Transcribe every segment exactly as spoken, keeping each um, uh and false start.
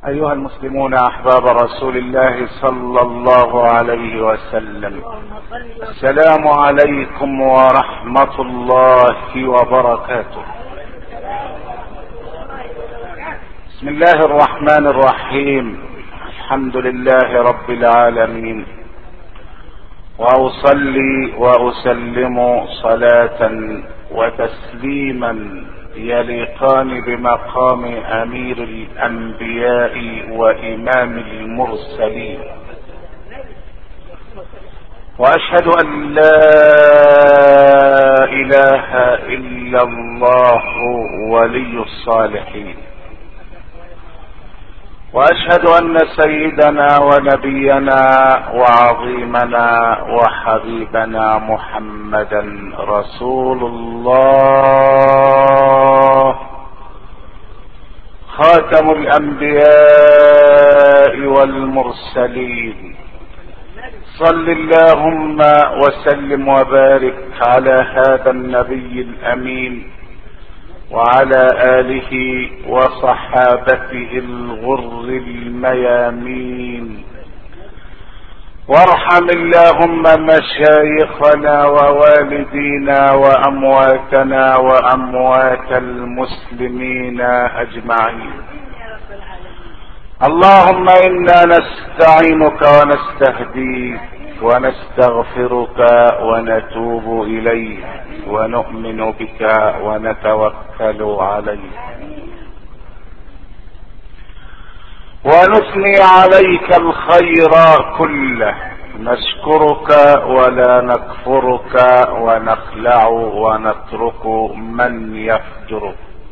أيها المسلمون أحباب رسول الله صلى الله عليه وسلم، السلام عليكم ورحمة الله وبركاته. بسم الله الرحمن الرحيم، الحمد لله رب العالمين، وأصلي وأسلم صلاة وتسليما يليقان بمقام امير الانبياء وامام المرسلين، واشهد ان لا اله الا الله ولي الصالحين، واشهد ان سيدنا ونبينا وعظيمنا وحبيبنا محمدا رسول الله، خاتم الانبياء والمرسلين. صل اللهم وسلم وبارك على هذا النبي الامين وعلى آله وصحابته الغر الميامين، وارحم اللهم مشايخنا ووالدينا وأمواتنا وأموات المسلمين أجمعين. اللهم إنا نستعينك ونستهديك ونستغفرك ونتوب إليك ونؤمن بك ونتوكل عليك ونثني عليك الخير كله، نشكرك ولا نكفرك ونخلع ونترك من يفجرك.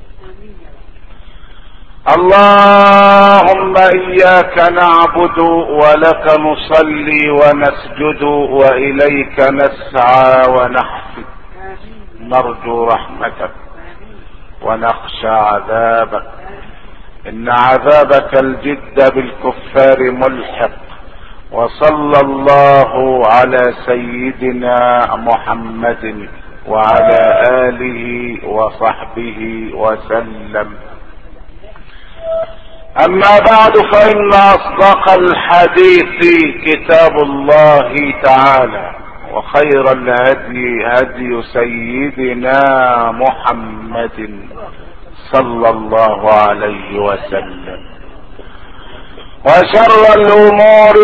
اللهم إياك نعبد ولك نصلي ونسجد وإليك نسعى ونحفد، نرجو رحمتك ونخشى عذابك، إن عذابك الجد بالكفار ملحق. وصلى الله على سيدنا محمد وعلى آله وصحبه وسلم. أما بعد، فإن أصدق الحديث كتاب الله تعالى، وخير الهدي هدي سيدنا محمد صلى الله عليه وسلم، وشر الأمور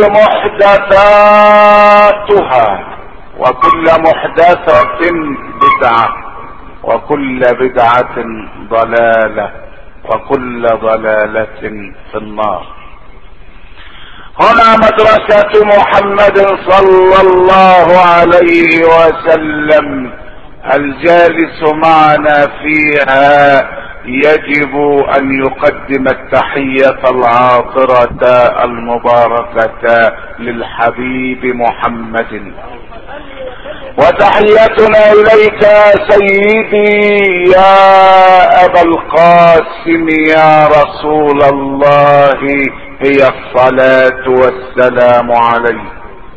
محدثاتها، وكل محدثة بدعة، وكل بدعة ضلالة، وكل ضلالة في النار. هنا مدرسة محمد صلى الله عليه وسلم، الجالس معنا فيها يجب ان يقدم التحية العاطرة المباركة للحبيب محمد، وتحيتنا اليك سيدي يا ابا القاسم يا رسول الله هي الصلاة والسلام عليك.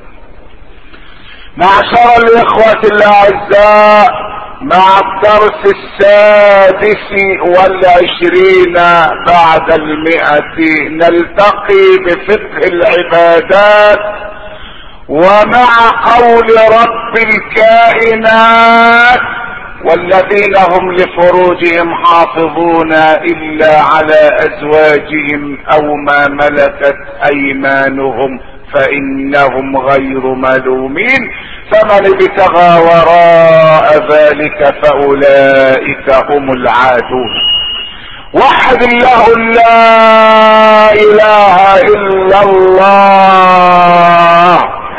معشر الاخوة الاعزاء، مع الدرس السادس والعشرين بعد المئة نلتقي بفقه العبادات ومع قول رب الكائنات: والذين هم لفروجهم حافظون إلا على أزواجهم أو ما ملكت أيمانهم فإنهم غير ملومين، فمن ابتغى وراء ذلك فأولئك هم العادون. وحد الله لا إله إلا الله.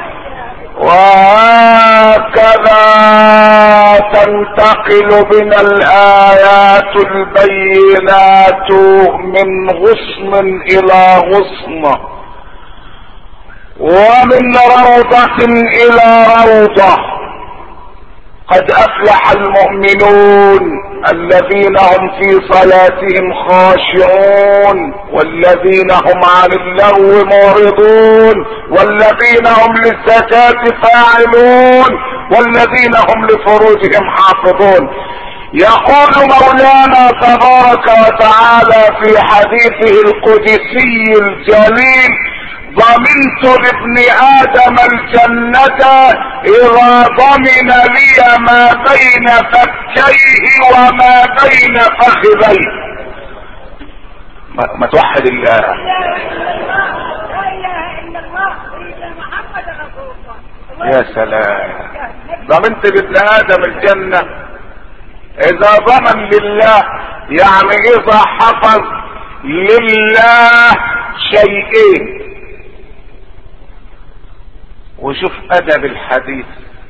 وهكذا تنتقل بنا الآيات البينات من غصن إلى غصن، ومن روضة إلى روضة. قد أفلح المؤمنون الذين هم في صلاتهم خاشعون، والذين هم عن اللغو معرضون، والذين هم للزكاة فاعلون، والذين هم لفروجهم حافظون. يقول مولانا تبارك وتعالى في حديثه القدسي الجليل: ضمنت لابن ادم الجنة اذا ضمن لي ما بين فكيه وما بين فخذيه. ما, ما توحد الله. لا اله الا الله سيدنا محمد رسول الله. يا سلام. ضمنت لابن ادم الجنة اذا ضمن لله، يعني اذا حفظ لله شيئين. وشوف ادب الحديث،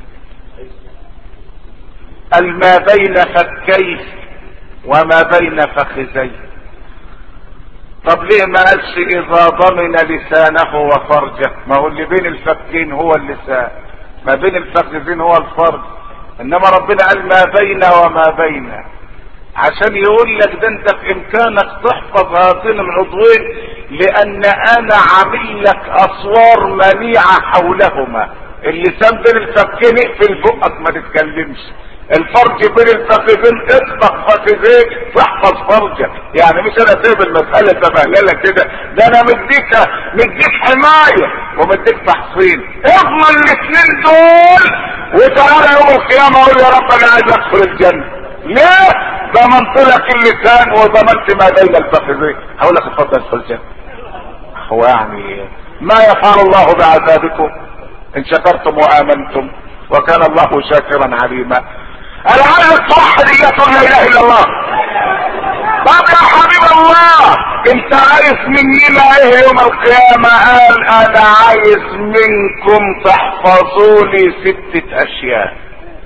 ما بين فكيه وما بين فخذيه. طب ليه ما قالش اذا ضمن لسانه وفرجه؟ ما هو اللي بين الفكين هو اللسان، ما بين الفخذين هو الفرج، انما ربنا قال ما بين وما بين، عشان يقول لك ده انت في امكانك تحفظ هذين العضوين، لان انا عامل لك اسوار منيعة حولهما. اللسان بين الفكين اقفل بقك ما تتكلمش، الفرج بين الفخذين اطبق فخذيك تحفظ فرجك. يعني مش انا سايب المسألة تبهللة كده، ده انا مديك مديك حماية ومديك تحصين. اضمن الاثنين دول وتعالى يوم القيامة اقول يا رب انا عايز ادخل الجنة. ليه؟ ضمنت لك اللسان وضمنت ما بين الفخذين. هقول لك اتفضل ادخل الجنة. هو يعني ما يفعل الله بعذابكم ان شكرتم وامنتم وكان الله شاكرا عليما. انا عايز توحد الله، تقول لا اله الا الله. طب يا حبيب الله انت عايز مننا ايه يوم القيامة؟ قال انا عايز منكم تحفظوا لي ستة اشياء.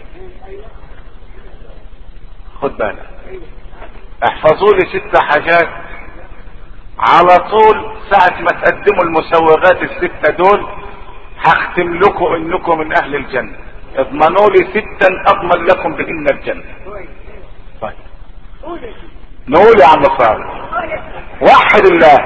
خد بالك، احفظوا لي ست حاجات على طول. ساعة ما تقدموا المسوغات الستة دول هختم لكم انكم من اهل الجنة. اضمنوا لي ستا اضمن لكم بهن الجنة. طيب نقول يا عم صالح، وحد الله.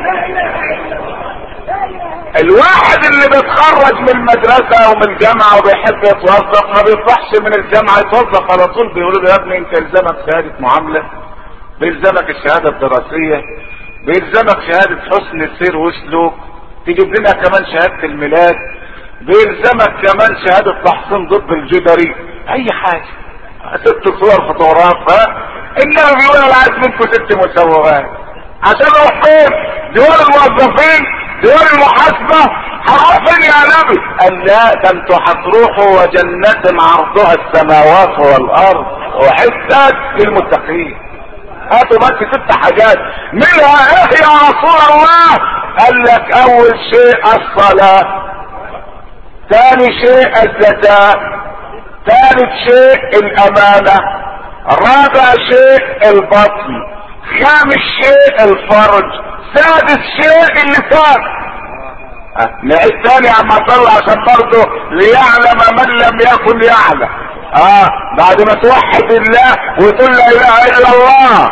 الواحد اللي بيتخرج من المدرسة ومن الجامعة وبيحب يتوظف ما بيطلعش من الجامعة يتوظف على طول. بيقولوا له يا ابني انت يلزمك شهادة معاملة، بيلزمك الشهادة الدراسية، بيلزمك شهادة حسن السير وسلوك، تجيب لنا كمان شهادة الميلاد، بيلزمك كمان شهادة تحصين ضد الجدري، اي حاجة، ست صور فوتوغراف. ها انما بيقول انا عايز منكم ست مسوغات عشان اروح فين؟ دول الموظفين، دول المحاسبة، هروح فين يا نبي؟ قال لا ده انتوا هتروحوا وجنة عرضها السماوات والارض وعدت للمتقين. هاتوا بس ست حاجات منها ايه يا رسول الله؟ قال لك اول شيء الصلاة، ثاني شيء الزكاة، ثالث شيء الامانة، رابع شيء البطن، خامس شيء الفرج، سادس شيء اللسان. أه. نعيد تاني عما اطلع عشان برضه ليعلم من لم يكن يعلم. اه بعد ما توحد الله وتقول لا اله الا الله.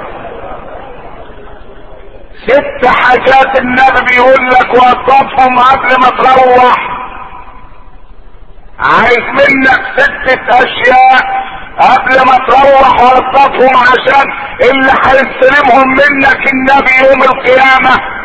ست حاجات النبي بيقول لك وصفهم قبل ما تروح. عايز منك ستة اشياء قبل ما تروح وصفهم عشان اللي هيستلمهم منك النبي يوم القيامة.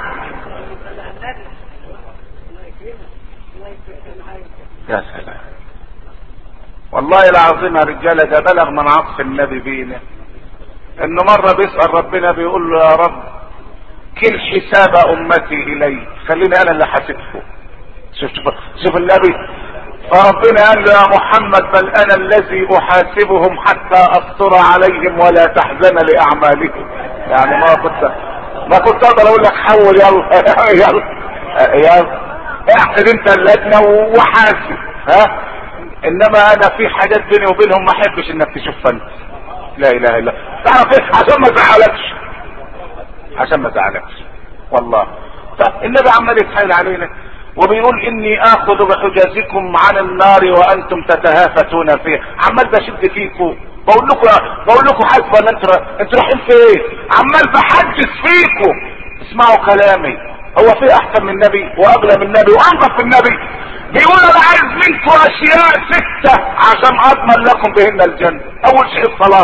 يا سلام والله العظيم يا رجالة، ده بلغ من عطف النبي بينا انه مرة بيسأل ربنا بيقول له يا رب كل حساب امتي الي، خليني انا اللي حاسبه. شوف شوف شوف النبي، فربنا قال له يا محمد بل انا الذي احاسبهم حتى افطر عليهم ولا تحزن لاعمالهم. يعني ما كنت ما كنت اقدر اقول لك حول يلا يلا يلا اعقد انت اللجنه وحاسب. ها انما انا في حاجات بيني وبينهم ما احبش انك تشوفها انت. لا اله الا الله. تعرف ايه؟ عشان ما ازعلكش، عشان ما ازعلكش والله. طب النبي عمال يتحايل علينا وبيقول اني اخذ بحجازكم عن النار وانتم تتهافتون فيها. عمال بشد فيكم، بقول لكم بقول لكم حاسبه ان انتوا انتوا رايحين فين؟ عمال بحجز فيكم. اسمعوا كلامي، هو في احسن من النبي واغلى من النبي وانظف من النبي؟ بيقول انا عايز منكم اشياء ستة عشان اضمن لكم بهن الجنة. اول شيء الصلاة،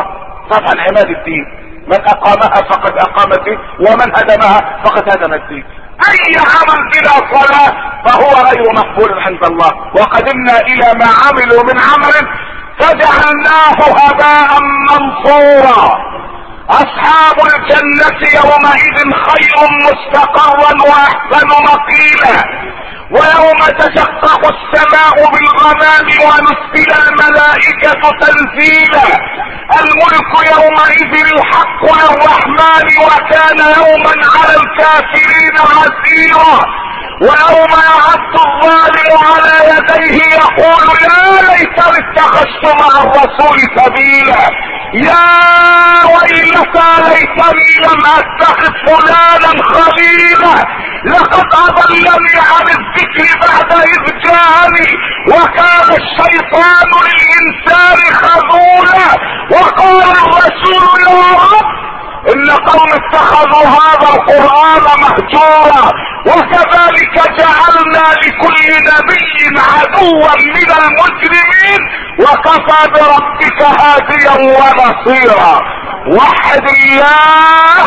طبعا عماد الدين، من اقامها فقد اقام الدين، ومن هدمها فقد هدم الدين. اي عمل بلا صلاة فهو غير مقبول عند الله. وقدمنا الى ما عملوا من عمل فجعلناه هباء منصورا. اصحاب الجنة يومئذ خير مستقرا واحسن مقيلا. ويوم تشقق السماء بالغمام ونزل الملائكة تنزيلا. الملك يومئذ الحق للرحمن وكان يوما على الكافرين عسيرا. ويوم يعض الظالم على يديه يقول يا ليتني اتخذت مع الرسول سبيلا. يا ويلتى ليتني لم اتخذ فلانا خليلا. لقد اضلني عن الذكر بعد اذ جاءني وكان الشيطان للانسان خذولا. وقال الرسول يا رب ان قوم اتخذوا هذا القرآن مهجورا. وكذلك جعلنا لكل نبي عدوا من المجرمين وكفى بربك هاديا ونصيرا. وحد الله.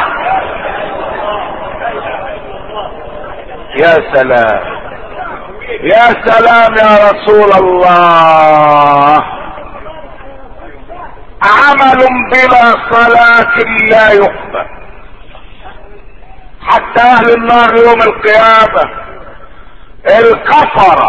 يا سلام يا سلام يا رسول الله. عمل بلا صلاة لا يقبل. حتى اهل النار يوم القيامة الكفرة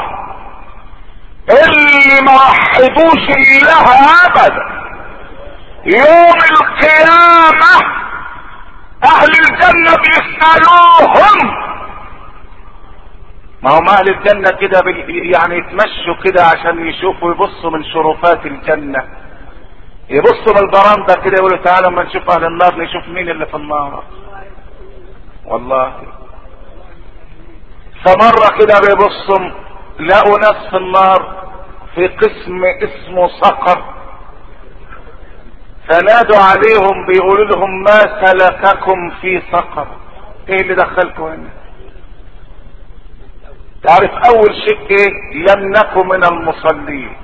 اللي ما وحدوش لها ابدا يوم القيامة اهل الجنة بيسألوهم. ما هم اهل الجنة كده يعني يتمشوا كده عشان يشوفوا يبصوا من شرفات الجنة، يبصوا من البرندة كده يقولوا تعالوا اما نشوف اهل النار نشوف مين اللي في النار. والله فمرة كده بيبصوا لقوا ناس في النار في قسم اسمه سقر، فنادوا عليهم بيقولوا لهم ما سلككم في سقر؟ ايه اللي دخلكم هنا؟ تعرف اول شيء ايه؟ لم نكن من المصلين.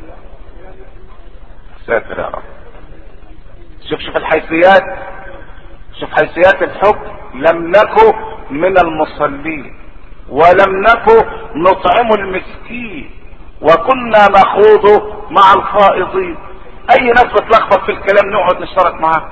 ساتر يا رب. شوف شوف الحيثيات، شوف حيثيات الحكم. لم نكن من المصلين ولم نكن نطعم المسكين وكنا نخوض مع الخائضين. اي ناس بتلخبط في الكلام نقعد نشترك معاه،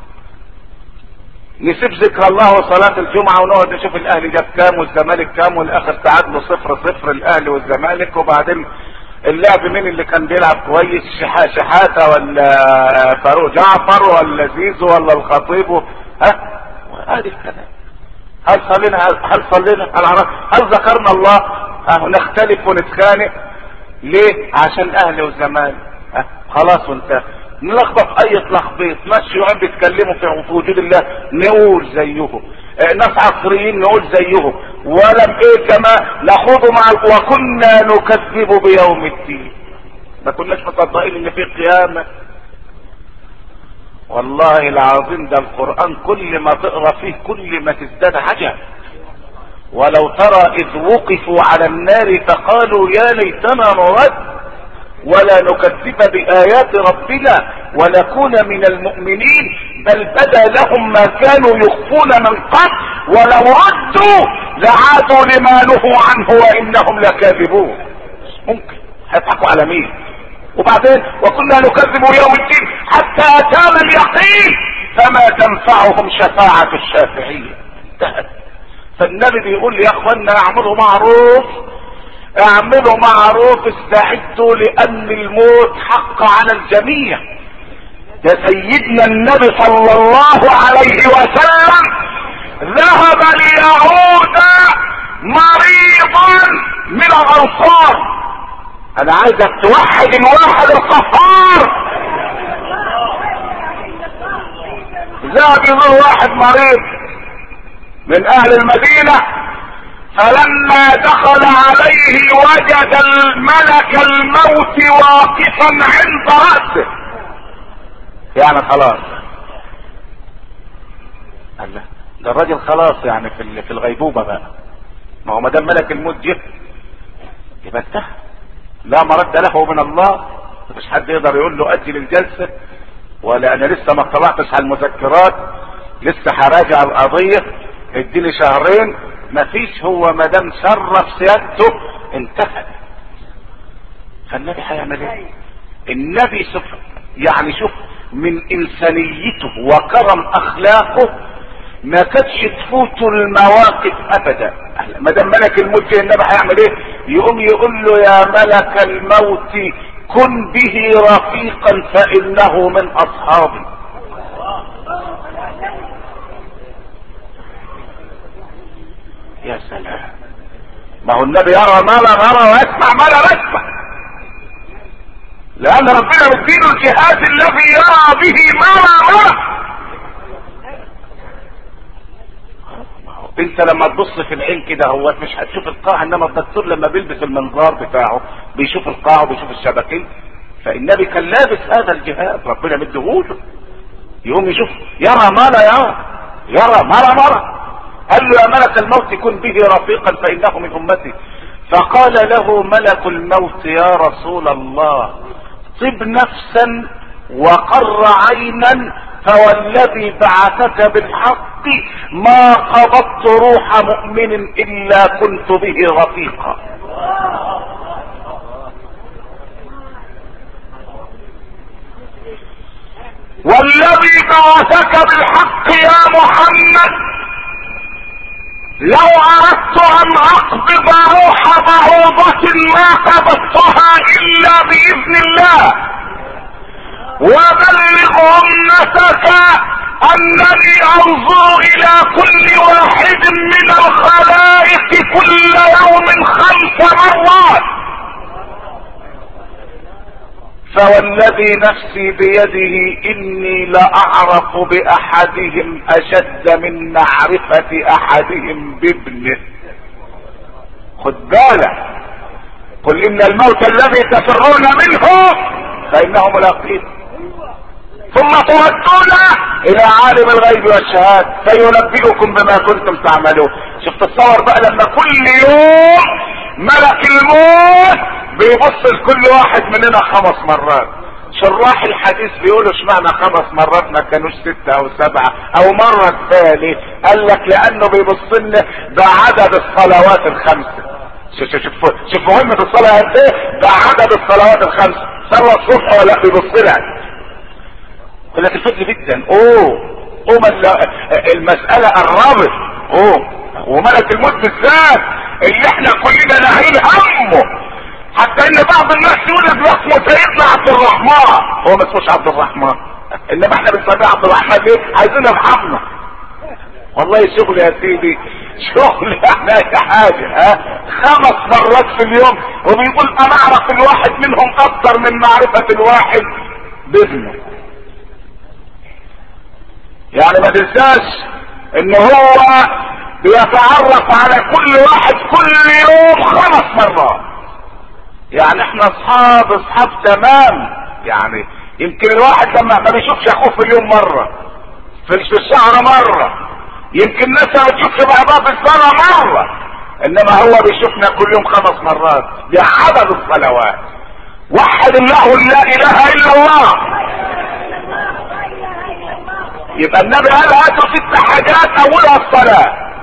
نسيب ذكر الله وصلاة الجمعة ونقعد نشوف الاهلي جاب كام والزمالك كام والاخر تعادلوا صفر صفر الاهلي والزمالك، وبعدين اللعب مين اللي كان بيلعب كويس، شحاتة ولا فاروق جعفر ولا زيزو ولا الخطيب. ها هذه الكلام. هل صلينا هل صلينا هل ذكرنا الله؟ ها نختلف ونتخانق ليه؟ عشان اهلي وزمالك. ها خلاص وانتهى. نلخبط اي تلخبيط. ناس شيوعيين بيتكلموا في وجود الله نقول زيهم، ناس عصريين نقول زيهم، ولم ايه كما نخوض مع وكنا نكذب بيوم الدين. ما كناش مصدقين ان في قيامة. والله العظيم ده القرآن كل ما تقرأ فيه كل ما تزداد عجب. ولو ترى اذ وقفوا على النار فقالوا يا ليتنا نرد ولا نكذب بآيات ربنا ونكون من المؤمنين بل بدا لهم ما كانوا يخفون من قبل ولو ردوا لعادوا لما نهوا عنه وانهم لكاذبون. ممكن هيضحكوا على مين؟ وبعدين وكنا نكذب يوم الدين حتى اتانا اليقين فما تنفعهم شفاعة الشافعين. انتهت. فالنبي بيقول لي يا اخوانا اعملوا معروف اعملوا معروف استعدوا لان الموت حق على الجميع. يا سيدنا النبي صلى الله عليه وسلم ذهب ليعود مريضا من الانصار. انا عايزك توحد الواحد القهار. ذهب يزور واحد مريض من اهل المدينة، فلما دخل عليه وجد الملك الموت واقفا عند رأسه. يعني خلاص الله ده الراجل خلاص يعني في في الغيبوبة بقى. ما هو ما دام ملك الموت جه يبقى انتهى، لا مرد له من الله. مش حد يقدر يقول له اجل الجلسة ولا انا لسه ما اطلعتش على المذكرات، لسه هراجع القضية، اديني شهرين. مفيش، هو ما دام شرف سيادته انتهى. فالنبي هيعمل ايه؟ النبي سف... يعني شوف من انسانيته وكرم اخلاقه ما كانتش تفوته المواقف ابدا. ما دام ملك الموت جه النبي هيعمل ايه؟ يقوم يقول له يا ملك الموت كن به رفيقا فانه من اصحابي. يا سلام. ما هو النبي يرى ما لا نرى ويسمع ما لا نسمع، لان ربنا مدينه الجهاز الذي يرى به ما لا نرى. انت لما تبص في العين كده هو مش هتشوف القاع، انما الدكتور لما بيلبس المنظار بتاعه بيشوف القاع وبيشوف الشبكين. فالنبي كان لابس هذا الجهاز ربنا مديهوله، يقوم يشوف يرى ما لا يرى، يرى ما لا نرى. قال له يا ملك الموت كن به رفيقا فانه من امتي. فقال له ملك الموت يا رسول الله طب نفسا وقر عينا، فوالذي بعثك بالحق ما قبضت روح مؤمن الا كنت به رفيقا. والذي بعثك بالحق يا محمد لو اردت ان اقبض روح بعوضة ما قبضتها الا باذن الله. وبلغ امتك انني انظر الى كل واحد من الخلائق كل يوم خمس مرات. فوالذي نفسي بيده اني لاعرف باحدهم اشد من معرفة احدهم بابنه. خد بالك، قل ان الموت الذي تفرون منه فانه ملاقيه ثم تردون الى عالم الغيب والشهادة فينبئكم بما كنتم تعملون. شفت الصور بقى لما كل يوم ملك الموت بيبص لكل واحد مننا خمس مرات. شراح الحديث بيقولوا اشمعنى خمس مرات ما كانوش ستة او سبعة او مرة ثاني؟ قال لك لانه بيبص لنا بعدد الصلوات الخمسة. شوف شوف شوف مهمة الصلاة قد ايه؟ بعدد الصلوات الخمسة. صلى الصبح ولا بيبص لها؟ قلت الفضل جدا. اوه اوه المسألة قربت. اوه وملك الموت بالذات اللي احنا كلنا ناهين همه، حتى ان بعض الناس يقول لك اسمه سيدنا عبد الرحمن، هو ما اسموش عبد الرحمن، انما احنا بنسميه عبد الرحمن ليه؟ عايزين نرحمنا. والله شغل يا سيدي، شغل احنا اي حاجه. ها خمس مرات في اليوم، وبيقول انا اعرف الواحد منهم اكثر من معرفه الواحد بابنه. يعني ما تنساش ان هو بيتعرف على كل واحد كل يوم خمس مرات. يعني احنا اصحاب اصحاب تمام. يعني يمكن الواحد لما ما بيشوفش اخوه في اليوم مرة، في الشهر مرة، يمكن الناس ما بتشوفش بعضها في السنة مرة، انما هو بيشوفنا كل يوم خمس مرات بعدد الصلوات. وحد الله لا اله الا الله. يبقى النبي قال هاتوا ست حاجات، اولها الصلاة،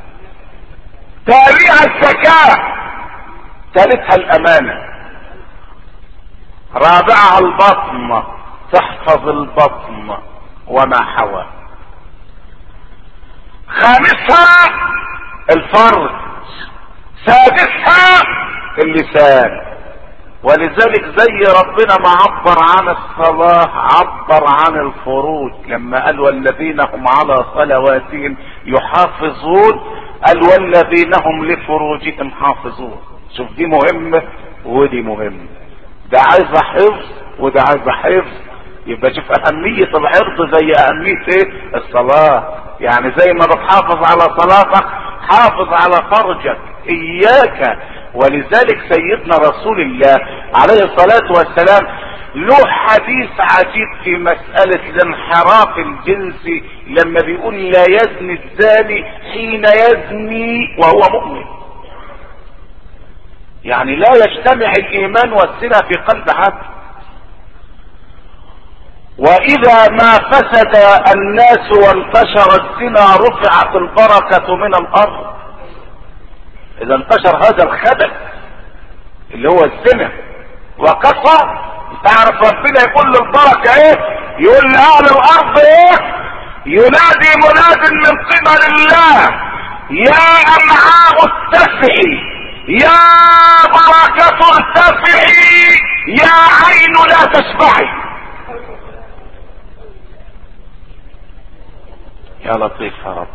تاليها الزكاة، ثالثها الامانة، رابعها البطن، تحفظ البطن وما حوى، خامسها الفرج، سادسها اللسان. ولذلك زي ربنا ما عبر عن الصلاة عبر عن الفروج لما قال والذين هم على صلواتهم يحافظون، قال والذين هم لفروجهم حافظون. شوف دي مهمة ودي مهمة، ده عايز حفظ وده عايز حفظ. يبقى شوف اهمية العرض زي اهمية ايه؟ الصلاة. يعني زي ما بتحافظ على صلاتك حافظ على فرجك، اياك. ولذلك سيدنا رسول الله عليه الصلاة والسلام له حديث عجيب في مسألة الانحراف الجنسي لما بيقول لا يزني الزاني حين يزني وهو مؤمن. يعني لا يجتمع الايمان والزنا في قلب عبد. واذا ما فسد الناس وانتشر الزنا رفعت البركة من الارض. اذا انتشر هذا الخبث اللي هو الزنا وكثر، تعرف ربنا يقول للبركة ايه؟ يقول لاهل الارض ايه؟ ينادي مناد من قبل الله: يا امعاء اتسعي، يا بركة ارتفعي، يا عين لا تشبعي. يا لطيف يا رب.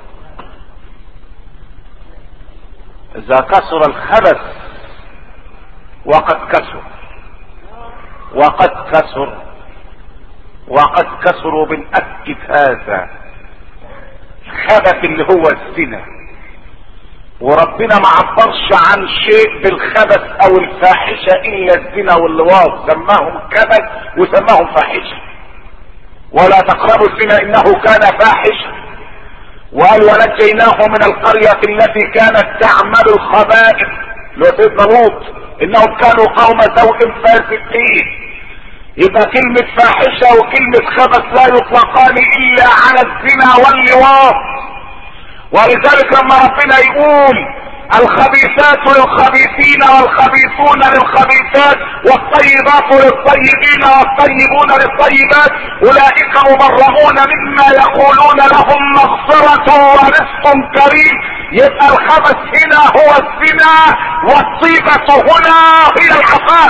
اذا كثر الخبث، وقد كثر وقد كثر وقد كثروا، بنأكد هذا الخبث اللي هو الزنا، وربنا ما عبرش عن شيء بالخبث او الفاحشة الا الزنا واللواط، سماهم كبث وسماهم فاحشة. ولا تقربوا الزنا انه كان فاحشة. وقال: ونجيناه من القرية التي كانت تعمل الخبائث، لو سيدنا لوط، انهم كانوا قوم سوء فاسقين. يبقى كلمة فاحشة وكلمة خبث لا يطلقان الا على الزنا واللواط. ولذلك لما ربنا يقول: الخبيثات للخبيثين والخبيثون للخبيثات والطيبات للطيبين والطيبون للطيبات اولئك مبرؤون مما يقولون لهم مغفرة ورزق كريم. يبقى الخبث هنا هو الزنا، والطيبة هنا هي العفاف.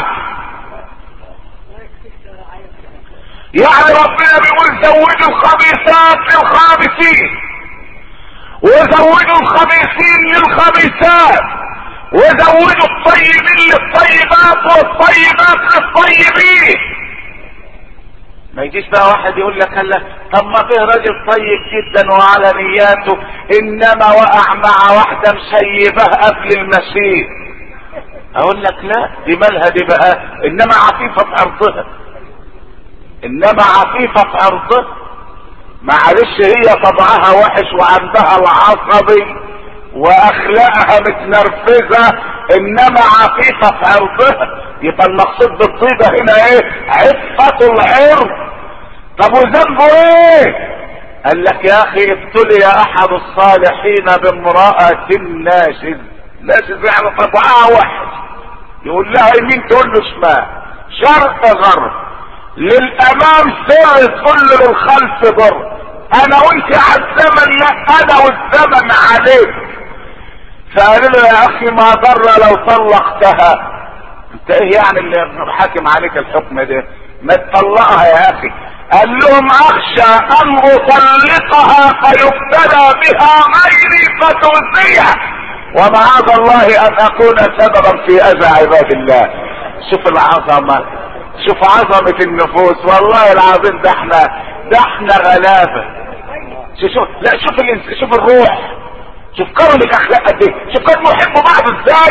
يعني ربنا بيقول: زوجوا الخبيثات للخابثين، وزوجوا الخبيثين للخبيثات، وزوجوا الطيبين للطيبات والطيبات للطيبين. ما يجيش بقى واحد يقول لك: هلا طب ما فيه راجل طيب جدا وعلى نياته، انما وقع مع واحده مشيبه قبل المشيب. اقول لك: لا، دي مالها دي بقى؟ انما عفيفه في ارضها، انما عفيفة في ارضها. معلش، هي طبعها وحش وعندها العصبي واخلاقها متنرفزة، انما عفيفة في ارضها. يبقى المقصود بالطيبة هنا ايه؟ عفة العرض. طب وذنبه ايه؟ قال لك: يا اخي ابتلي احد الصالحين بامرأة ناشز. ناشز يعني طبعها وحش، يقول لها يمين تقول له شمال، شرق غرب، للامام سر تقول له للخلف ضر. انا وانت على الزمن، لا انا والزمن عليك. فقالوا له: يا اخي ما ضر لو طلقتها. انت ايه يعني اللي حاكم عليك الحكم ده؟ ما تطلقها يا اخي. قال لهم: اخشى ان اطلقها فيبتلى بها غيري فتؤذيها، ومعاذ الله ان اكون سببا في اذى عباد الله. شوف العظمه، شوف عظمة النفوس. والله العظيم ده احنا ده احنا غلابة. شوف شوف لا شوف الانس... شوف الروح، شوف كرمك اخلاق قد ايه، شوف كانوا يحبوا بعض ازاي.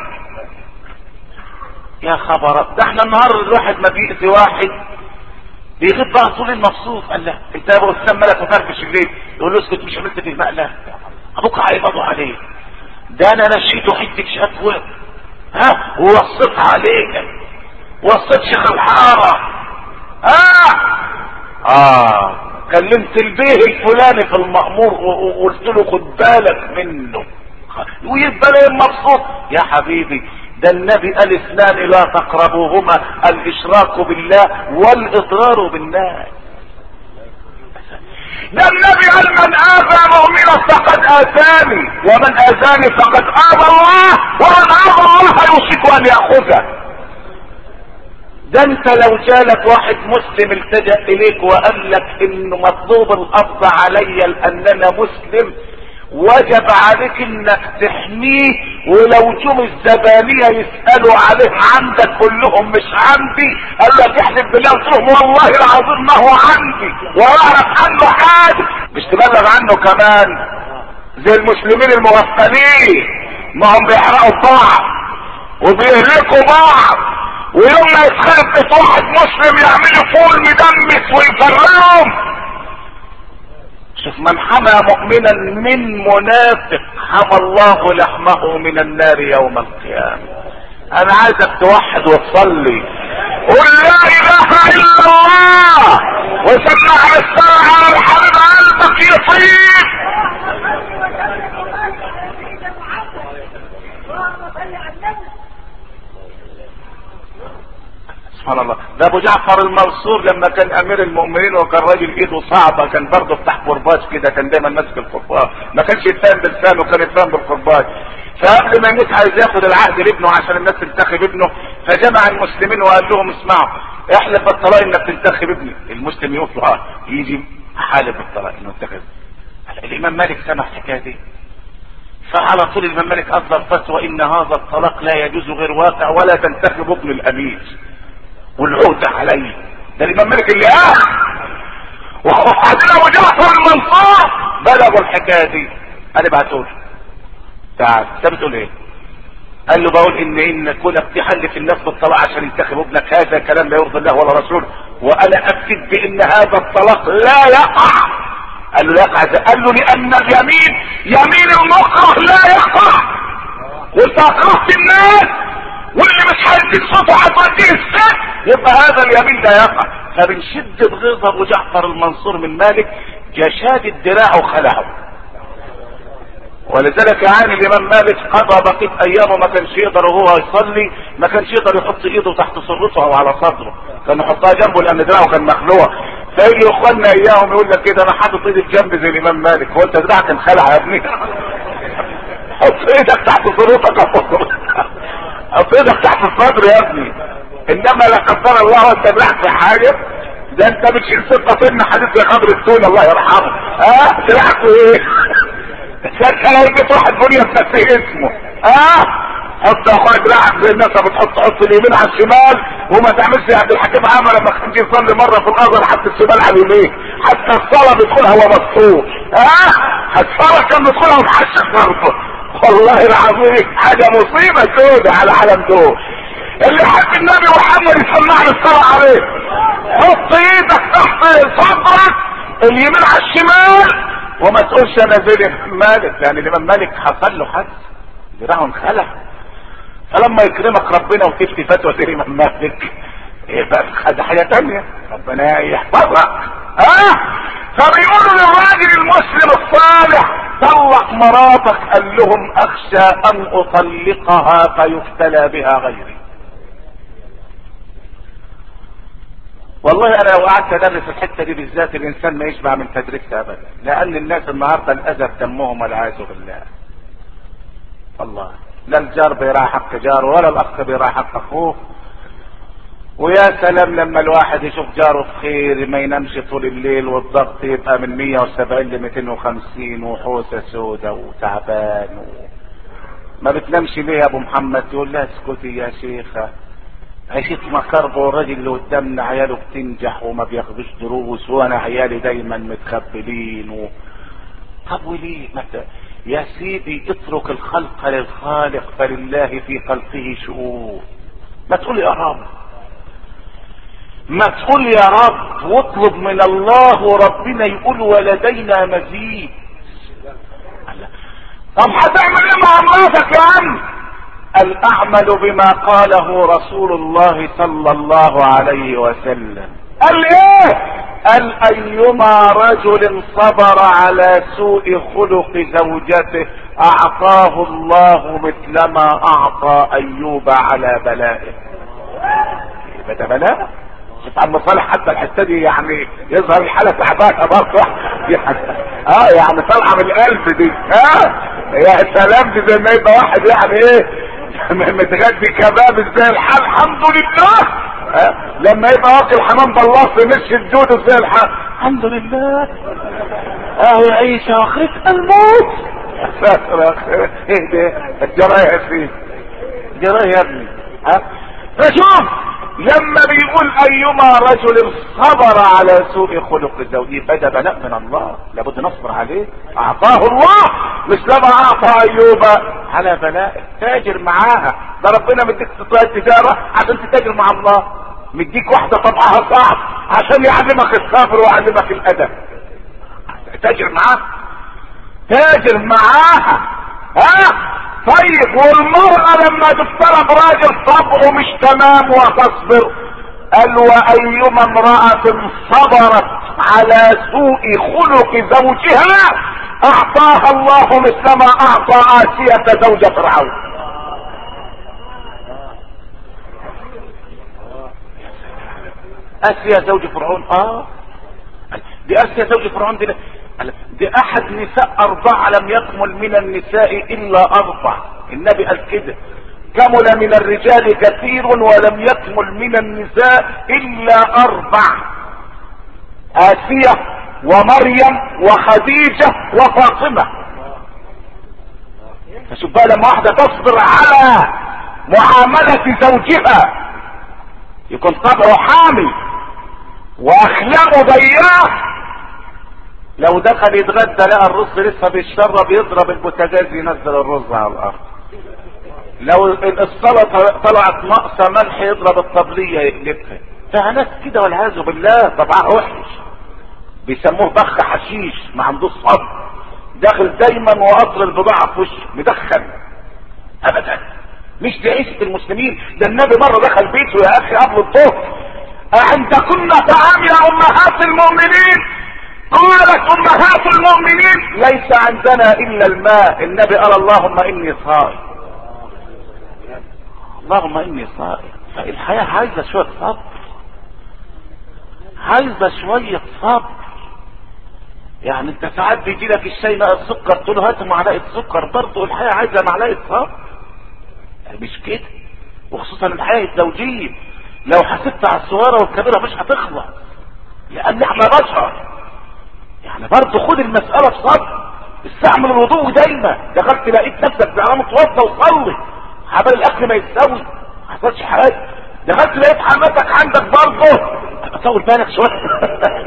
يا خبر، ده احنا النهار الواحد ما بيأذي واحد بيغيب بقى طول المبسوط. قال له: انت يا ابو اسلام مالك وفرفش الليل؟ يقول له: اسكت، مش عملت في المقلة ابوك هيقبضوا عليه. ده انا نشيته حتة شكوى، ها، ووصيت عليك، وصيت شيخ الحارة، اه اه كلمت البيه الفلاني في المأمور وقلت له خد بالك منه، ويبقى ليه مبسوط. يا حبيبي، ده النبي قال: اثنان لا تقربوهما، الاشراك بالله والاضرار بالناس. ده النبي قال: من اذى مؤمنا فقد اذاني، ومن اذاني فقد اذى الله، ومن اذى الله يوشك ان ياخذه. ده انت لو جالك واحد مسلم التجأ اليك وقال لك انه مطلوب القبض علي لاننا مسلم، وجب عليك انك تحميه، ولو جم الزبانية يسألوا عليه عندك كلهم مش عندي، قال لك احلف بالله، قلت لهم والله العظيم ما هو عندي واعرف عنه حاجة، مش تبلغ عنه كمان زي المسلمين المغفلين، ما هم بيحرقوا بعض وبيهلكوا بعض، ويوم ما يتخلق بيت واحد مسلم يعملوا فول مدمس ويفرقهم. شوف، من حمى مؤمنا من منافق حمى الله لحمه من النار يوم القيامة. انا عايزك توحد وتصلي، قل لا اله الا الله وسمعنا الساعة الحبيب قلبك يطيب. سبحان الله. ده ابو جعفر المنصور لما كان امير المؤمنين وكان راجل ايده صعبه، كان برضه بتاع قرباج كده، كان دايما ماسك القرباج، ما كانش يتفاهم بلسانه، كان يتفاهم بالقرباج. فقبل ما يموت عايز ياخد العهد لابنه عشان الناس تنتخب ابنه، فجمع المسلمين وقال لهم اسمعوا، احلف بالطلاق انك تنتخب ابني. المسلم يقول له اه، يجي حالف بالطلاق انه ينتخب. الامام مالك سمع الحكايه دي، فعلى طول الامام مالك اصدر فتوى ان هذا الطلاق لا يجوز غير واقع، ولا تنتخب ابن الامير والعودة عليه. ده الامام مالك اللي قال. وبعدين ابو جعفر المنصور بلغوا الحكايه دي، قال ابعتوا له تعال. انت بتقول ايه؟ قال له بقول ان ان كونك تحلف الناس بالطلاق عشان ينتخب ابنك هذا كلام لا يرضي الله ولا رسوله، وانا اكد بان هذا الطلاق لا يقع. قال له لا يقع. قال له لان اليمين يمين المكره لا يقع، وانت اكرهت الناس واللي مش هيديك صوته هتوديه السجن، يبقى هذا اليمين لا يقع. فمن شدة غيظ ابو جعفر المنصور من مالك جشاد الدراع وخلعه. ولذلك يعني الامام مالك قضى بقية ايامه ما كانش يقدر وهو يصلي، ما كانش يقدر يحط ايده تحت سرته او على صدره، كان يحطها جنبه لان دراعه كان مخلوع. فيجي اخواننا اياهم يقول لك كده انا حاطط ايدي بجنب زي الامام مالك. هو انت دراعك انخلع يا ابني؟ حط ايدك تحت سرتك، حط ايدك تحت الصدر يا ابني. انما لا قدر الله انت دراعك في حاجه، ده انت بتشيل ستة طن حديث يا خضر التون الله يرحمه. اه دراعك ايه؟ شكل لو جيت واحد بنيه بنفسه اسمه اه حط يا اخويا دراعك زي الناس بتحط، حط اليمين على الشمال، وما تعملش يا عبد الحكيم عمل لما كان يصلي مره في الازهر حط الشمال على اليمين، حتى الصلاه بيدخلها وهو مبسوط. اه الصلاه كان بيدخلها ومحشش برضه. والله العظيم حاجه مصيبه سودة على العالم دول. اللي حب النبي محمد يسمعنا الصلاه عليه، حط ايدك تحت صدرك اليمين على الشمال، وما تقولش انا زي الامام مالك، لان الامام مالك حصل له حدث ذراعه انخلع. فلما يكرمك ربنا وتفتي فتوى زي الامام مالك يبقى خد حاجه تانية، ربنا يحفظك. اه فبيقولوا للراجل المسلم الصالح طلق مراتك، قال لهم اخشى ان اطلقها فيفتلى بها غيري. والله انا لو قعدت ادرس الحته دي بالذات الانسان ما يشبع من تدريسها ابدا، لان الناس النهارده الاذى دمهم والعياذ بالله. والله لا الجار بيراعي حق جاره ولا الاخ بيراعي حق اخوه. ويا سلام لما الواحد يشوف جاره في خير ما ينامش طول الليل، والضغط يبقى من مية وسبعين ل ميتين وخمسين، وحوسه سودة وتعبان و... ما بتنامش ليه يا ابو محمد؟ يقول لها اسكتي يا شيخه، عشت مكرب والراجل اللي قدامنا عياله بتنجح وما بياخدوش دروس، وانا عيالي دايما متخبلين و... طب وليه مت... يا سيدي اترك الخلق للخالق، فلله في خلقه شؤون. ما تقول يا رب، ما تقول يا رب، واطلب من الله وربنا يقول ولدينا مزيد. طب هتعمل ايه مع مراتك يا عم؟ الاعمل بما قاله رسول الله صلى الله عليه وسلم. قال ايه؟ قال ايما رجل صبر على سوء خلق زوجته اعطاه الله مثل ما اعطى ايوب على بلائه. يبقى ده بلاء. شوف عم صالح حتى الحته دي يعني يظهر الحاله تعبانه برضه يعني اه يعني طالعه من القلب دي. اه يا سلام دي زي ما يبقى واحد يعني ايه متغدي كباب زي الحال الحمد لله. أه؟ لما يبقى واكل حمام بلاص مش الدود زي الحال الحمد لله. اه يعيش اخرة الموت. ايه ده الجرايه يا سيدي، الجرايه يا ابني. ها فشوف لما بيقول ايما رجل صبر على سوء خلق الزوج يبقى ده بلاء من الله، لابد نصبر عليه. اعطاه الله مثل ما اعطى ايوب على بلاء. تاجر معاها، ده ربنا مديك تجاره عشان تتاجر مع الله، مديك واحده طبعها صعب عشان يعلمك الصبر ويعلمك الادب. تاجر معاها، تاجر معاها. ها طيب والمرأة لما تبتلى براجل صبره مش تمام وتصبر قال وايما امرأة صبرت على سوء خلق زوجها اعطاها الله مثل ما اعطى آسية زوج فرعون. آسية زوج فرعون، اه دي آسية زوج فرعون دي, دي احد نساء اربعة لم يكمل من النساء الا اربع. النبي قال كده كمل من الرجال كثير ولم يكمل من النساء الا اربع: آسية ومريم وخديجة وفاطمة. فشوف بقى لما واحدة تصبر على معاملة زوجها يكون طبعه حامي واخلاقه ضيقة، لو دخل يتغدى لقى الرز لسه بيتشرب يضرب البوتاجاز ينزل الرز على الارض، لو السلطه طلعت ناقصه ملح يضرب الطبليه يقلبها. فناس كده والعياذ بالله طبعها وحش، بيسموه بخ حشيش، ما عندوش صبر، داخل دايما وقطر البضاعه في وشه مدخن ابدا. مش دي عيشه المسلمين. ده النبي مره دخل بيته يا اخي قبل الظهر: أعندكن طعام يا امهات المؤمنين؟ قالت امهات المؤمنين: ليس عندنا الا الماء. النبي قال: اللهم اني صائم، اللهم اني صائم. فالحياة عايزة شوية صبر، عايزة شوية صبر. يعني انت ساعات بيجي لك الشاي ناقص سكر تقول له هات معلقة سكر، برضه الحياة عايزة معلقة صبر. مش كده، وخصوصا الحياة الزوجية لو حسبت على الصغيرة والكبيرة مش هتخلص، لان احنا بشر. يعني برضه خد المسألة بصبر، استعمل الوضوء دايما. دخلت لقيت نفسك زعلان متوضى وصلي، حبال الاكل ما يتسوي ما حصلش حاجه. دخلت لقيت حماتك عندك برضه، طول بالك شويه.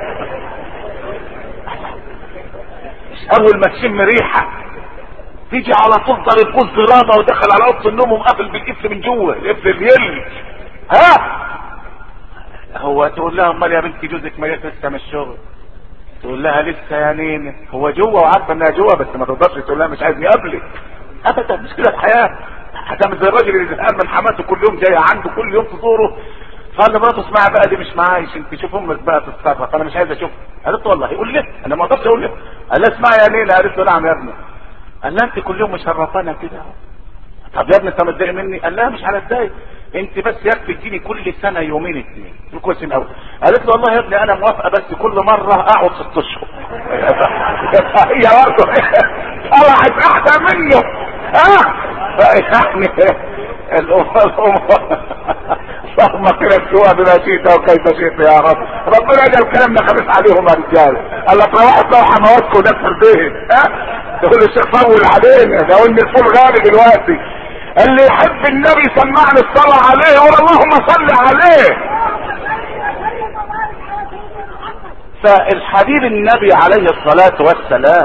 مش اول ما تشم ريحه تيجي على طول ضارب جوز دراما ودخل على اوضه النوم ومقفل بالقفل من جوه، القفل اليل. ها هو تقول لها امال يا بنتي جوزك ما جاش لسه من الشغل؟ تقول لها لسه يا نينه. هو جوه وعارفه انها جوه بس ما تقدرش تقول لها مش عايز يقابلك ابدا. مش كده الحياه. هتعمل زي الراجل اللي زهقان من حماته كل يوم جايه عنده كل يوم تزوره، فقال لمراته اسمعي بقى دي مش معايش، انت شوف امك بقى تتصرف، انا مش عايز اشوفها. قالت له والله يقول لي انا ما اقدرش اقول لك. قال لها اسمعي يا نينه. قالت له نعم يا ابني. قال لها انت كل يوم مشرفانا كده. طب يا ابني انت متضايق مني؟ قال لها مش على اتضايق، انت بس يكفي تجيني كل سنه يومين اثنين. كويس قوي. قالت له والله يا ابني انا موافقه بس كل مره اقعد ست اشهر. هي برضه طلعت احسن منه. ها يعني الامه اللهم كده سوى بما شئت وكيف شئت يا رب. ربنا جاب كلامنا خمس عليهم يا رجال. قال لك روحوا تلاقوا حمواتكم ده في البيت. ها تقول الشيخ طول علينا، ده قلنا الفول غالي دلوقتي. اللي يحب النبي سمعني الصلاة عليه وقول اللهم صل عليه. فالحبيب النبي عليه الصلاة والسلام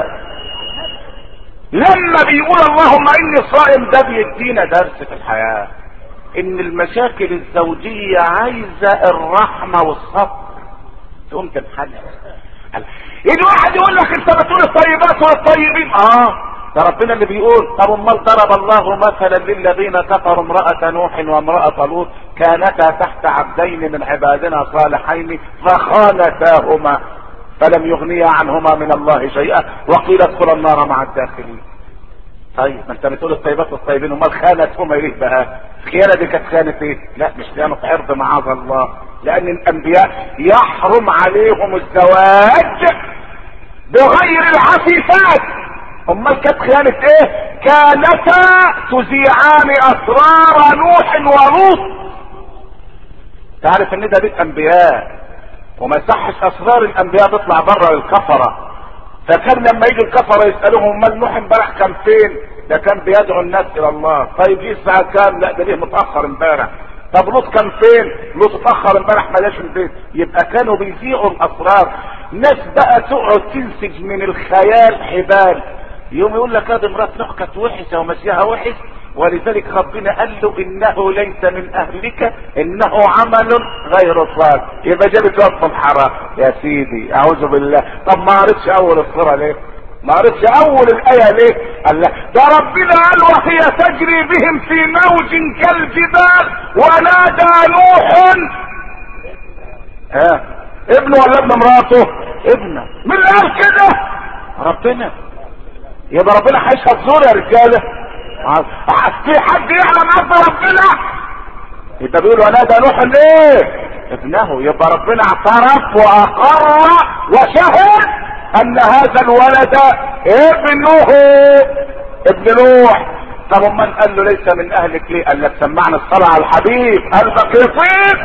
لما بيقول اللهم اني صائم ده بيدينا درس في الحياة ان المشاكل الزوجية عايزة الرحمة والصبر تقوم تنحل. الواحد يقول لك انت بتقول الطيبات والطيبين، اه ده ربنا اللي بيقول. طب امال ضرب الله مثلا للذين كفروا امرأة نوح وامرأة لوط كانتا تحت عبدين من عبادنا صالحين فخانتاهما فلم يغنيا عنهما من الله شيئا وقيل ادخلا النار مع الداخلين. طيب ما انت بتقول الطيبات والطيبين، امال خانتهما ليه بقى؟ الخيانه دي كانت خانه ايه؟ لا مش خيانه عرض معاذ الله، لان الانبياء يحرم عليهم الزواج بغير العفيفات. امال كانت خيانه ايه؟ كانتا تذيعان اسرار نوح ولوط. تعرف ان ده بيت انبياء وما يصحش اسرار الانبياء تطلع بره للكفره. فكان لما يجي الكفره يسالوهم امال نوح امبارح كان فين؟ ده كان بيدعو الناس الى الله. طيب جه الساعه كام؟ لا ده ليه متاخر امبارح. طب لوط كان فين؟ لوط اتاخر امبارح ما جاش البيت. يبقى كانوا بيذيعوا الاسرار. ناس بقى تقعد تنسج من الخيال حبال، يوم يقول لك هذه مرات نوح كانت وحشه ومشيها وحش ولذلك ربنا قال له انه ليس من اهلك انه عمل غير صالح. يبقى جابت وقت حرام يا سيدي اعوذ بالله. طب ما قريتش اول الصوره ليه؟ ما قريتش اول الايه ليه؟ قال لا ده ربنا قال وهي تجري بهم في موج كالجبال ونادى نوح ها ابنه ولا ابن مراته؟ ابنه. مين اللي قال كده؟ ربنا. يبقى ربنا هيشهد زور يا رجاله. في حد يعلم قد ربنا؟ يبقى بيقولوا انا ده نوح ايه؟ ابنه. يبقى ربنا اعترف واقر وشهد ان هذا الولد ابنه ابن نوح. طب امال قال له ليس من اهلك ليه؟ قال لك سمعنا الصلاة على الحبيب قلبك يطيب.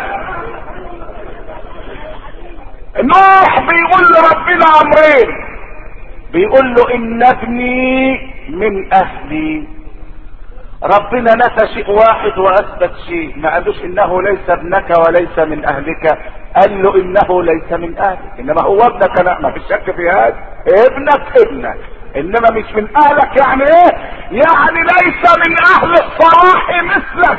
نوح بيقول لربنا امرين، بيقول له ان ابني من اهلي. ربنا نفى شيء واحد واثبت شيء، ما قالوش انه ليس ابنك وليس من اهلك، قال له انه ليس من اهلك، انما هو ابنك. لا ما فيش شك في هذا، ابنك ابنك، انما مش من اهلك. يعني ايه؟ يعني ليس من اهل الصلاح مثلك،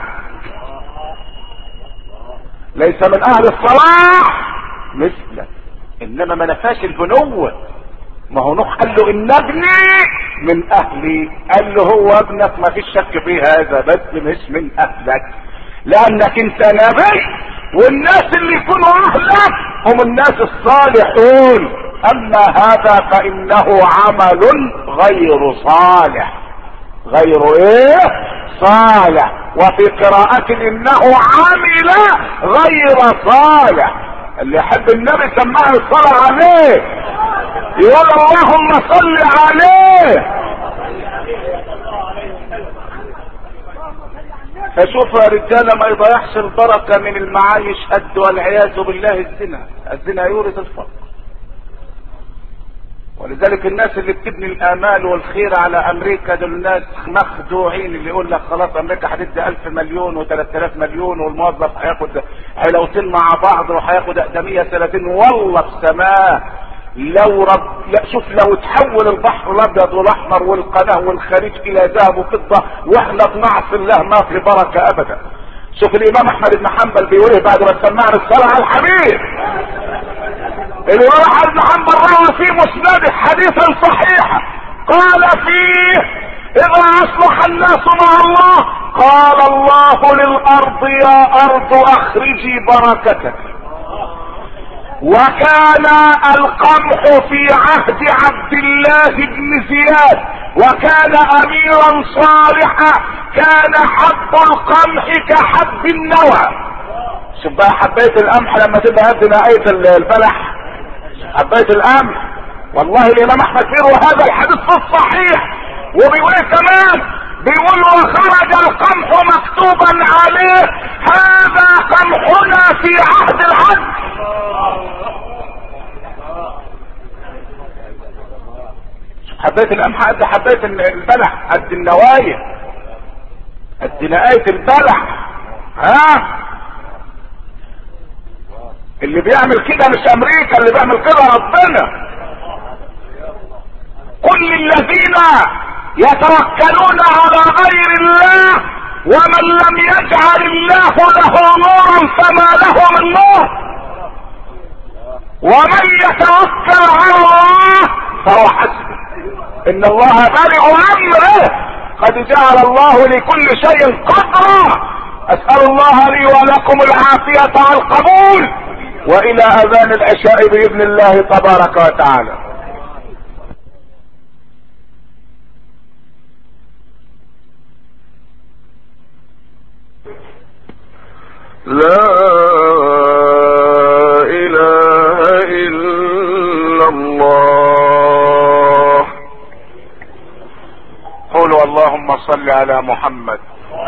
ليس من اهل الصلاح مثلك، انما ما نفاش البنوة. ما هو نوح قال له ان ابني من اهلي، قال له هو ابنك ما فيش شك في هذا، بس مش من اهلك، لانك انت نبي، والناس اللي يكونوا اهلك هم الناس الصالحون، اما هذا فانه عمل غير صالح. غير ايه؟ صالح. وفي قراءة انه عمل غير صالح. اللي يحب النبي سماه الصلاة عليه يقول اللهم صل عليه. فشوفوا يا رجاله ما يضيعش البركة من المعايش قد والعياذ بالله الزنا. الزنا يورث الفقر، ولذلك الناس اللي بتبني الامال والخير على امريكا دول ناس مخدوعين، اللي يقول لك خلاص امريكا هتدي الف مليون وثلاث الاف مليون والموظف هياخد علاوتين مع بعض وهياخد اقدميه سنتين. والله بسماه لو رب لا شوف لو تحول البحر الابيض والاحمر والقناه والخليج الى ذهب وفضه واحنا بنعصي الله ما في بركه ابدا. شوف الامام احمد بن حنبل بيقول ايه بعد ما سمعنا الصلاه على الحبيب. الامام احمد بن حنبل روى في مسنده حديثا صحيحا قال فيه اذا اصلح الناس مع الله قال الله للارض يا ارض اخرجي بركتك. وكان القمح في عهد عبد الله بن زياد وكان اميرا صالحا، كان حب القمح كحب النوى. شوف بقى حبايه القمح لما تبقى قد نهايه البلح حبايه القمح. والله الامام احمد بيروي هذا الحديث في الصحيح، وبيقول كمان بيقول وخرج القمح مكتوبا عليه هذا قمحنا في عهد العدل. حبايه القمح قد حبايه البلح، قد النوايا، قد نهايه البلح. ها اللي بيعمل كده مش امريكا، اللي بيعمل كده ربنا. كل الذين يتوكلون على غير الله ومن لم يجعل الله له نورا فما له من نور، ومن يتوكل على الله فهو حسبه ان الله بالغ امره قد جعل الله لكل شيء قدرا. اسال الله لي ولكم العافيه على القبول، والى اذان العشاء باذن الله تبارك وتعالى. لا اله الا الله. قولوا اللهم صل على محمد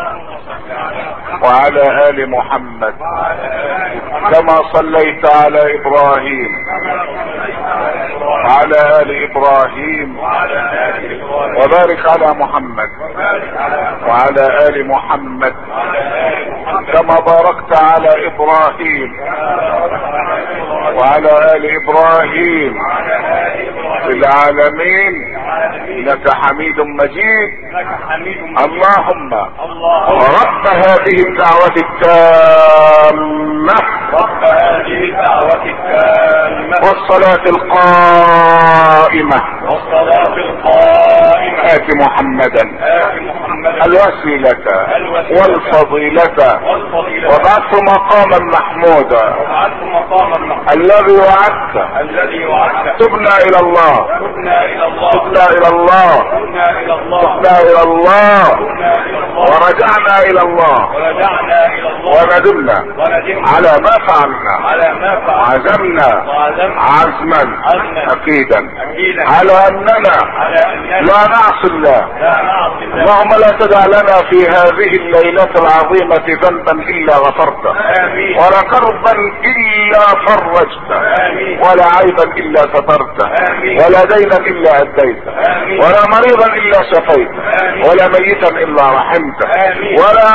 وعلى آل محمد كما صليت على إبراهيم وعلى آل إبراهيم وبارك على محمد وعلى آل محمد كما باركت على إبراهيم وعلى آل إبراهيم في العالمين إنك حميد مجيد. اللهم رب هذه الدعوة التامة رب هذه الدعوة التامة والصلاة القائمة والصلاة القائمة آت محمدا آت محمدا الوسيلة والفضيلة وبعث مقاما محمودا وبعث مقاما محمودا الذي وعدت. الذي وعدت. تبنا الى الله تبنا الى الله تبنا الى الله تبنا الى الله تبنا الى الله تبنا الى الله ورجعنا الى الله ورجعنا الى الله وندمنا وندمنا على ما فعلنا على ما فعلنا عزمنا وعزمنا عزما عزما اكيدا أكيدا على اننا على أننا لا نعصي الله. لا نعصي الله. اللهم لا تدع لنا في هذه الليلة العظيمة ذنبا الا غفرته آمين. ولا كربا الا فرجته آمين. ولا عيبا الا سترته آمين. ولا دينا الا اديته آمين. ولا مريضا الا شفيته آمين. ولا ميتا الا رحمته آمين. ولا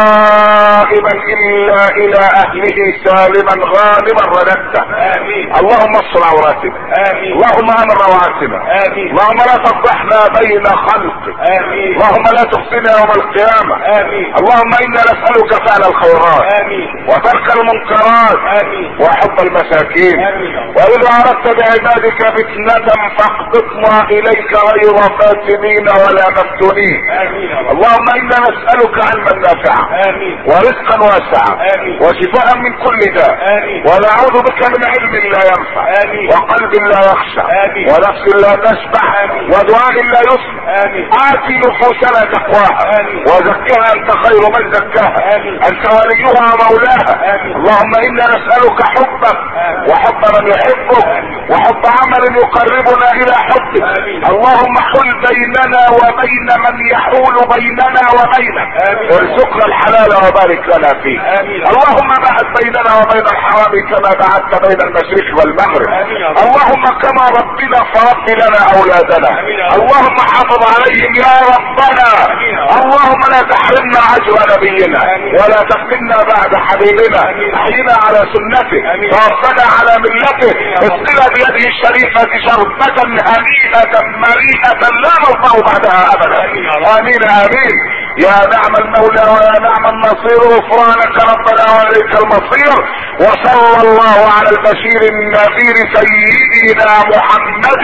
غائبا الا الى اهله سالما غانما رددته. آمين. اللهم استر عوراتنا. آمين. اللهم امن رواتنا. آمين. اللهم لا تفضحنا بين خلقك. آمين. اللهم لا تخزنا يوم القيامة. آمين. اللهم انا نسألك فعل الخيرات آمين. وترك المنكرات آمين. وحب المساكين. آمين. وإذا أردت بعبادك فتنة فاقبضنا إليك غير فاتنين ولا مفتونين. آمين. اللهم إنا نسألك علما نافعا آمين. ورزقا واسعا آمين. وشفاء من كل داء. آمين. ونعوذ بك من علم لا ينفع آمين. وقلب لا يخشع آمين. ونفس لا تشبع آمين. ودعاء لا يسمع. آمين. آت نفوسنا تقواها آمين. وزكها أنت خير من زكاها. آمين. أنت وليها مولاها. آمين. اللهم إنا نسألك حبك آمين. وحب من يحبك آمين. وحب عمل يقربنا إلى حبك. آمين. اللهم حل بيننا وبين من يحول بيننا وبينك. آمين. وارزقنا الحلال وبارك لنا فيه. آمين. اللهم باعد بيننا وبين الحرام كما بعدت بين المشرق والمغرب. آمين. اللهم كما ربنا فرب لنا أولادنا. آمين. اللهم حافظ عليهم يا ربنا. آمين. اللهم لا تحرمنا اجر نبينا آمين. ولا تفتنا بعد حبيبنا. آمين. احينا على سنته آمين. توفنا على ملته. اسقنا بيده الشريفة شربة هنيئة مريئة لا نرضى بعدها ابدا. امين امين. يا نعم المولى ويا نعم النصير. غفرانك ربنا واليك المصير. وصلى الله على البشير النذير سيدنا محمد